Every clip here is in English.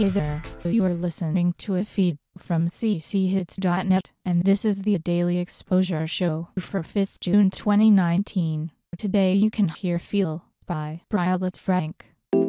Hey there, you are listening to a feed from cchits.net, and this is the Daily Exposure Show for 5th June 2019. Today you can hear Feel by Violet Frank.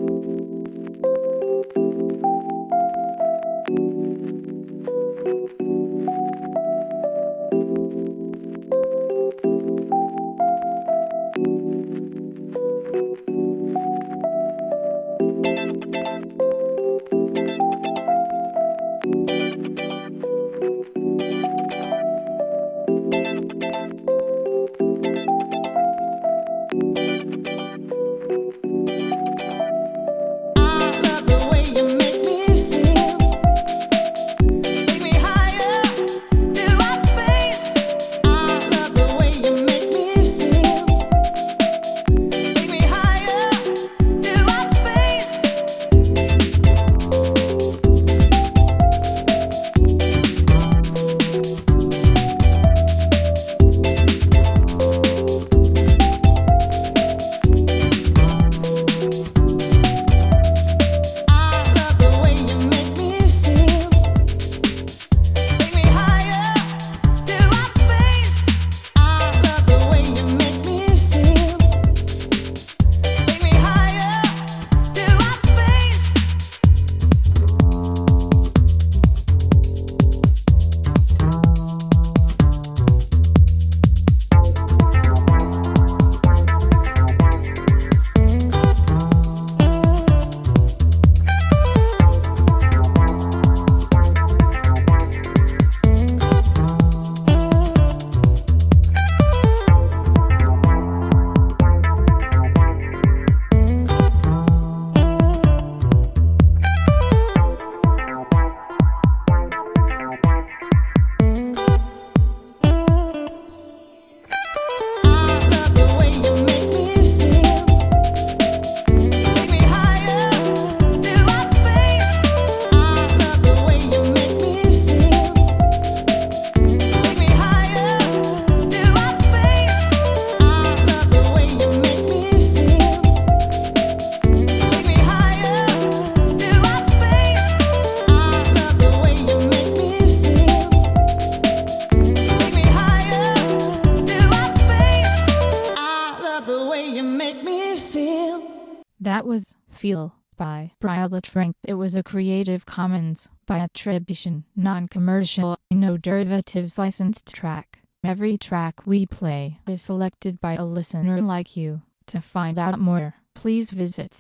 That was Feel by Violet Frank. It was a Creative Commons by attribution, non-commercial, no derivatives licensed track. Every track we play is selected by a listener like you. To find out more, please visit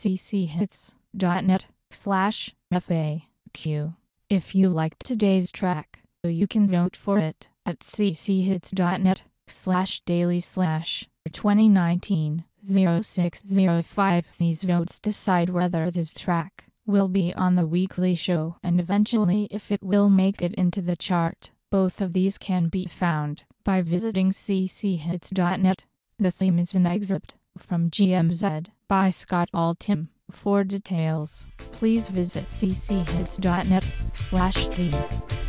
cchits.net/FAQ. If you liked today's track, you can vote for it at cchits.net/daily/2019. 0605. These votes decide whether this track will be on the weekly show and eventually if it will make it into the chart. Both of these can be found by visiting cchits.net. The theme is an excerpt from GMZ by Scott Altham. For details, please visit cchits.net/theme.